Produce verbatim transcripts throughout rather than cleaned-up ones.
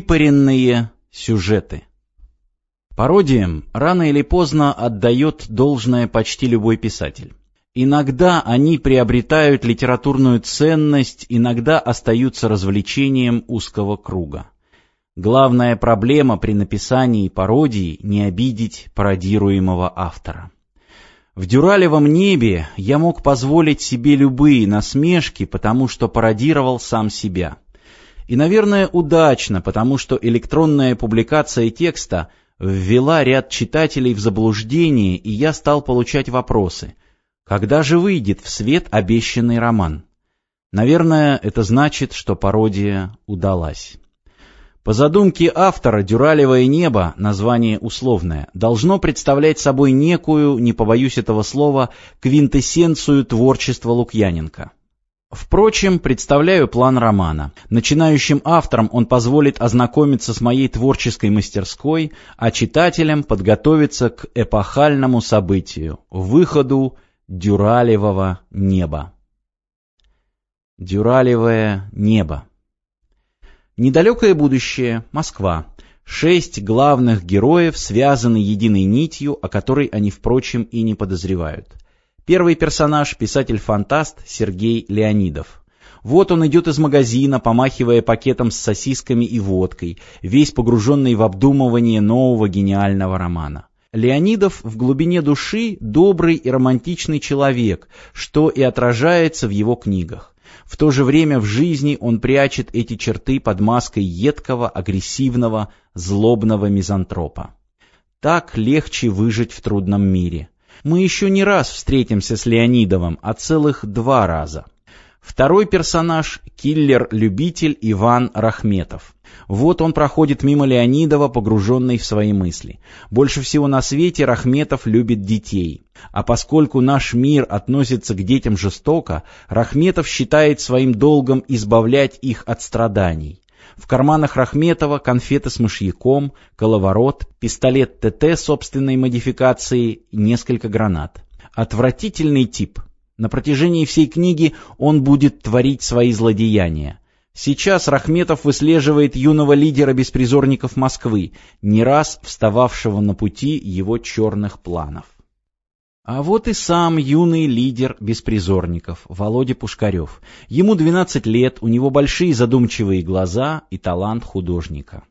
Выпаренные сюжеты. Пародиям рано или поздно отдает должное почти любой писатель. Иногда они приобретают литературную ценность, иногда остаются развлечением узкого круга. Главная проблема при написании пародии – не обидеть пародируемого автора. В «Дюралевом небе» я мог позволить себе любые насмешки, потому что пародировал сам себя. И, наверное, удачно, потому что электронная публикация текста ввела ряд читателей в заблуждение, и я стал получать вопросы. Когда же выйдет в свет обещанный роман? Наверное, это значит, что пародия удалась. По задумке автора, «Дюралевое небо», название условное, должно представлять собой некую, не побоюсь этого слова, квинтэссенцию творчества Лукьяненко. Впрочем, представляю план романа. Начинающим авторам он позволит ознакомиться с моей творческой мастерской, а читателям подготовиться к эпохальному событию – выходу «Дюралевого неба». Дюралевое небо. Недалекое будущее, Москва. Шесть главных героев связаны единой нитью, о которой они, впрочем, и не подозревают. Первый персонаж – писатель-фантаст Сергей Леонидов. Вот он идет из магазина, помахивая пакетом с сосисками и водкой, весь погруженный в обдумывание нового гениального романа. Леонидов в глубине души добрый и романтичный человек, что и отражается в его книгах. В то же время в жизни он прячет эти черты под маской едкого, агрессивного, злобного мизантропа. Так легче выжить в трудном мире. Мы еще не раз встретимся с Леонидовым, а целых два раза. Второй персонаж – киллер-любитель Иван Рахметов. Вот он проходит мимо Леонидова, погруженный в свои мысли. Больше всего на свете Рахметов любит детей. А поскольку наш мир относится к детям жестоко, Рахметов считает своим долгом избавлять их от страданий. В карманах Рахметова конфеты с мышьяком, коловорот, пистолет ТТ собственной модификации и несколько гранат. Отвратительный тип. На протяжении всей книги он будет творить свои злодеяния. Сейчас Рахметов выслеживает юного лидера беспризорников Москвы, не раз встававшего на пути его черных планов. А вот и сам юный лидер беспризорников, Володя Пушкарев. Ему двенадцать лет, у него большие задумчивые глаза и талант художника.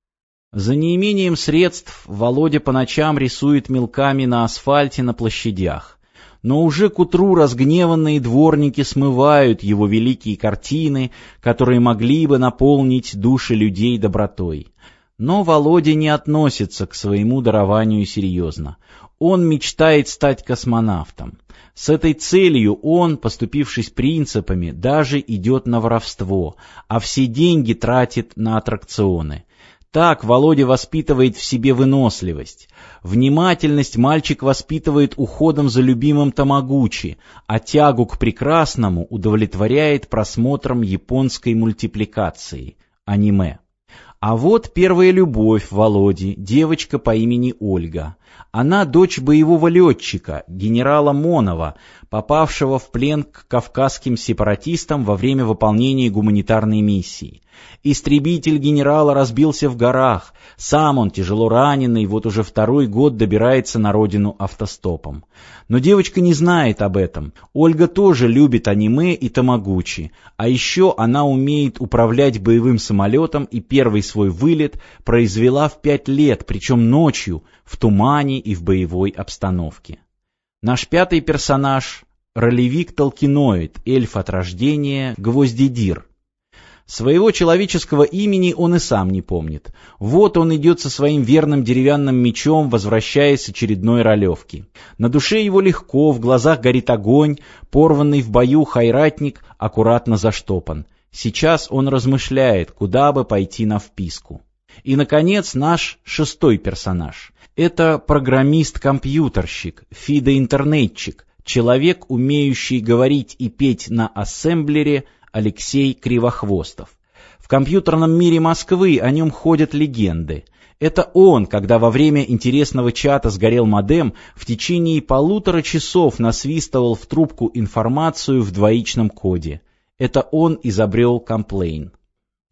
За неимением средств Володя по ночам рисует мелками на асфальте на площадях. Но уже к утру разгневанные дворники смывают его великие картины, которые могли бы наполнить души людей добротой. Но Володя не относится к своему дарованию серьезно. Он мечтает стать космонавтом. С этой целью он, поступившись принципами, даже идет на воровство, а все деньги тратит на аттракционы. Так Володя воспитывает в себе выносливость. Внимательность мальчик воспитывает уходом за любимым тамагочи, а тягу к прекрасному удовлетворяет просмотром японской мультипликации, аниме. А вот первая любовь Володи, девочка по имени Ольга. Она дочь боевого летчика, генерала Монова, попавшего в плен к кавказским сепаратистам во время выполнения гуманитарной миссии. Истребитель генерала разбился в горах, сам он тяжело раненый, вот уже второй год добирается на родину автостопом. Но девочка не знает об этом. Ольга тоже любит аниме и тамагочи, а еще она умеет управлять боевым самолетом и первый свой вылет произвела в пять лет, причем ночью, в тумане и в боевой обстановке. Наш пятый персонаж – ролевик-толкиноид, эльф от рождения, Гвоздидир. Своего человеческого имени он и сам не помнит. Вот он идет со своим верным деревянным мечом, возвращаясь с очередной ролевки. На душе его легко, в глазах горит огонь, порванный в бою хайратник аккуратно заштопан. Сейчас он размышляет, куда бы пойти на вписку. И, наконец, наш шестой персонаж. Это программист-компьютерщик, фидоинтернетчик, человек, умеющий говорить и петь на ассемблере, Алексей Кривохвостов. В компьютерном мире Москвы о нем ходят легенды. Это он, когда во время интересного чата сгорел модем, в течение полутора часов насвистывал в трубку информацию в двоичном коде. Это он изобрел комплейн.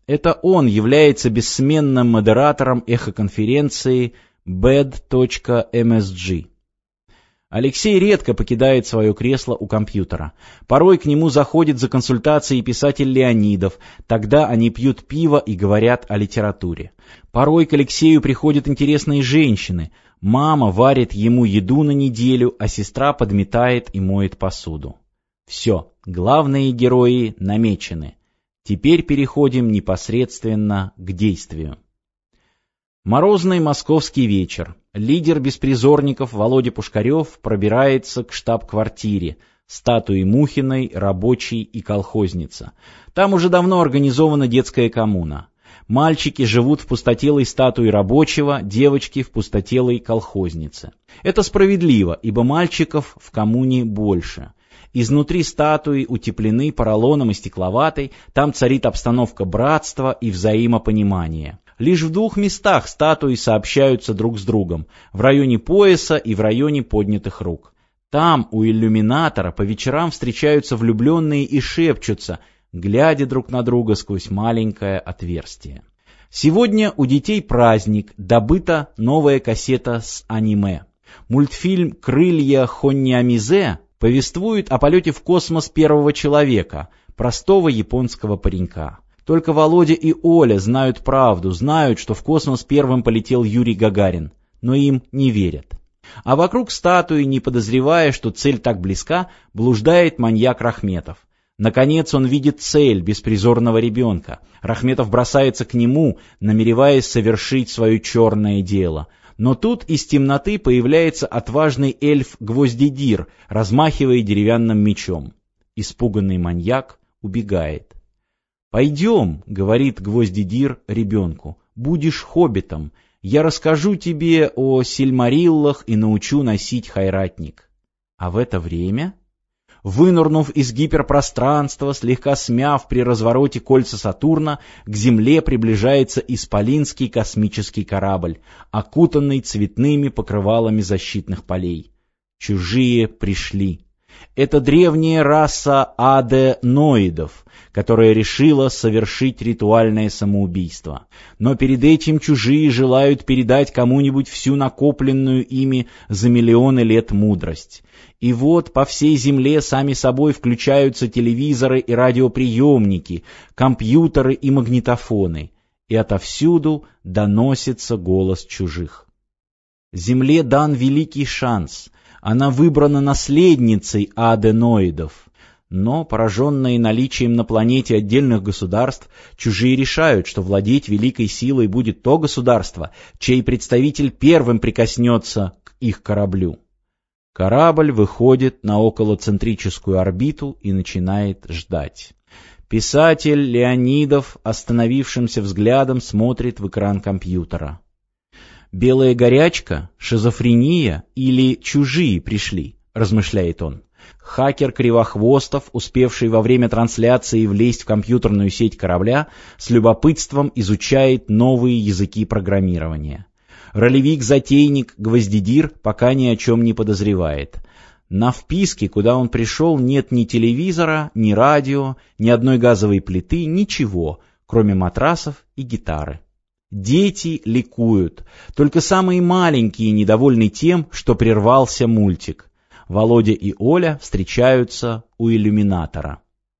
Это он является бессменным модератором эхоконференции бэд точка эм эс джи. Алексей редко покидает свое кресло у компьютера. Порой к нему заходит за консультацией писатель Леонидов, тогда они пьют пиво и говорят о литературе. Порой к Алексею приходят интересные женщины. Мама варит ему еду на неделю, а сестра подметает и моет посуду. Все, главные герои намечены. Теперь переходим непосредственно к действию. Морозный московский вечер. Лидер беспризорников Володя Пушкарев пробирается к штаб-квартире, статуи Мухиной, рабочей и колхозница. Там уже давно организована детская коммуна. Мальчики живут в пустотелой статуе рабочего, девочки в пустотелой колхознице. Это справедливо, ибо мальчиков в коммуне больше. Изнутри статуи утеплены поролоном и стекловатой, там царит обстановка братства и взаимопонимания. Лишь в двух местах статуи сообщаются друг с другом, в районе пояса и в районе поднятых рук. Там у иллюминатора по вечерам встречаются влюбленные и шепчутся, глядя друг на друга сквозь маленькое отверстие. Сегодня у детей праздник, добыта новая кассета с аниме. Мультфильм «Крылья Хонниамизе» повествует о полете в космос первого человека, простого японского паренька. Только Володя и Оля знают правду, знают, что в космос первым полетел Юрий Гагарин, но им не верят. А вокруг статуи, не подозревая, что цель так близка, блуждает маньяк Рахметов. Наконец он видит цель беспризорного ребенка. Рахметов бросается к нему, намереваясь совершить свое черное дело. Но тут из темноты появляется отважный эльф Гвоздидир, размахивая деревянным мечом. Испуганный маньяк убегает. «Пойдем», — говорит Гвоздидир ребенку, — «будешь хоббитом. Я расскажу тебе о сильмариллах и научу носить хайратник». А в это время, вынырнув из гиперпространства, слегка смяв при развороте кольца Сатурна, к Земле приближается исполинский космический корабль, окутанный цветными покрывалами защитных полей. Чужие пришли. Это древняя раса аденоидов, которая решила совершить ритуальное самоубийство. Но перед этим чужие желают передать кому-нибудь всю накопленную ими за миллионы лет мудрость. И вот по всей земле сами собой включаются телевизоры и радиоприемники, компьютеры и магнитофоны, и отовсюду доносится голос чужих. Земле дан великий шанс. Она выбрана наследницей аденоидов. Но, пораженные наличием на планете отдельных государств, чужие решают, что владеть великой силой будет то государство, чей представитель первым прикоснется к их кораблю. Корабль выходит на околоцентрическую орбиту и начинает ждать. Писатель Леонидов остановившимся взглядом смотрит в экран компьютера. «Белая горячка, шизофрения или чужие пришли?» — размышляет он. Хакер Кривохвостов, успевший во время трансляции влезть в компьютерную сеть корабля, с любопытством изучает новые языки программирования. Ролевик-затейник Гвоздидир пока ни о чем не подозревает. На вписке, куда он пришел, нет ни телевизора, ни радио, ни одной газовой плиты, ничего, кроме матрасов и гитары. Дети ликуют, только самые маленькие недовольны тем, что прервался мультик. Володя и Оля встречаются у иллюминатора.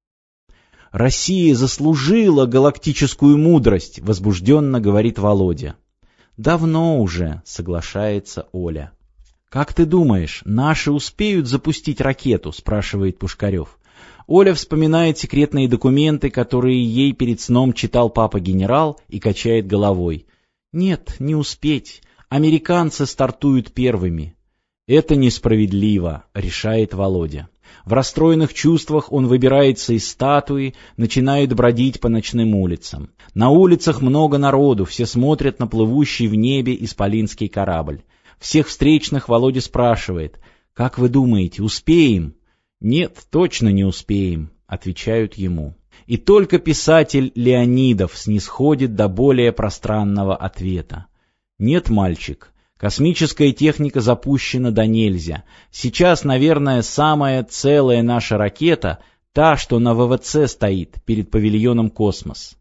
«Россия заслужила галактическую мудрость», — возбужденно говорит Володя. «Давно уже», — соглашается Оля. «Как ты думаешь, наши успеют запустить ракету?» — спрашивает Пушкарев. Оля вспоминает секретные документы, которые ей перед сном читал папа-генерал, и качает головой. «Нет, не успеть. Американцы стартуют первыми». «Это несправедливо», — решает Володя. В расстроенных чувствах он выбирается из статуи, начинает бродить по ночным улицам. На улицах много народу, все смотрят на плывущий в небе исполинский корабль. Всех встречных Володя спрашивает: «Как вы думаете, успеем?» «Нет, точно не успеем», — отвечают ему. И только писатель Леонидов снисходит до более пространного ответа. «Нет, мальчик, космическая техника запущена до нельзя. Сейчас, наверное, самая целая наша ракета, та, что на вэ вэ цэ стоит перед павильоном «Космос».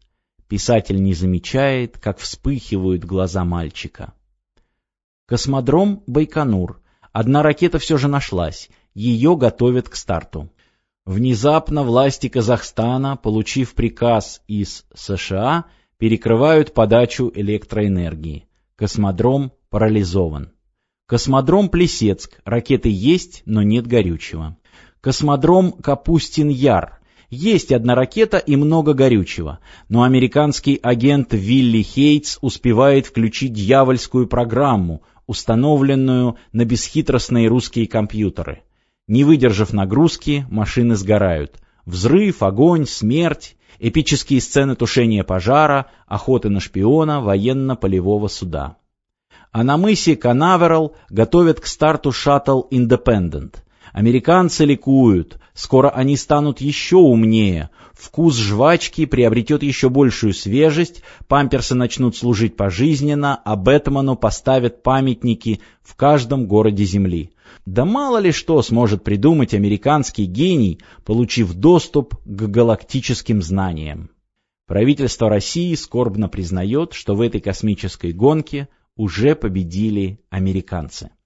Писатель не замечает, как вспыхивают глаза мальчика. Космодром Байконур. Одна ракета все же нашлась. Ее готовят к старту. Внезапно власти Казахстана, получив приказ из США, перекрывают подачу электроэнергии. Космодром парализован. Космодром Плесецк. Ракеты есть, но нет горючего. Космодром Капустин-Яр. Есть одна ракета и много горючего, но американский агент Вилли Хейтс успевает включить дьявольскую программу, установленную на бесхитростные русские компьютеры. Не выдержав нагрузки, машины сгорают. Взрыв, огонь, смерть, эпические сцены тушения пожара, охоты на шпиона, военно-полевого суда. А на мысе Канаверал готовят к старту шаттл «Индепендент». Американцы ликуют, скоро они станут еще умнее, вкус жвачки приобретет еще большую свежесть, памперсы начнут служить пожизненно, а Бэтмену поставят памятники в каждом городе Земли. Да мало ли что сможет придумать американский гений, получив доступ к галактическим знаниям. Правительство России скорбно признает, что в этой космической гонке уже победили американцы.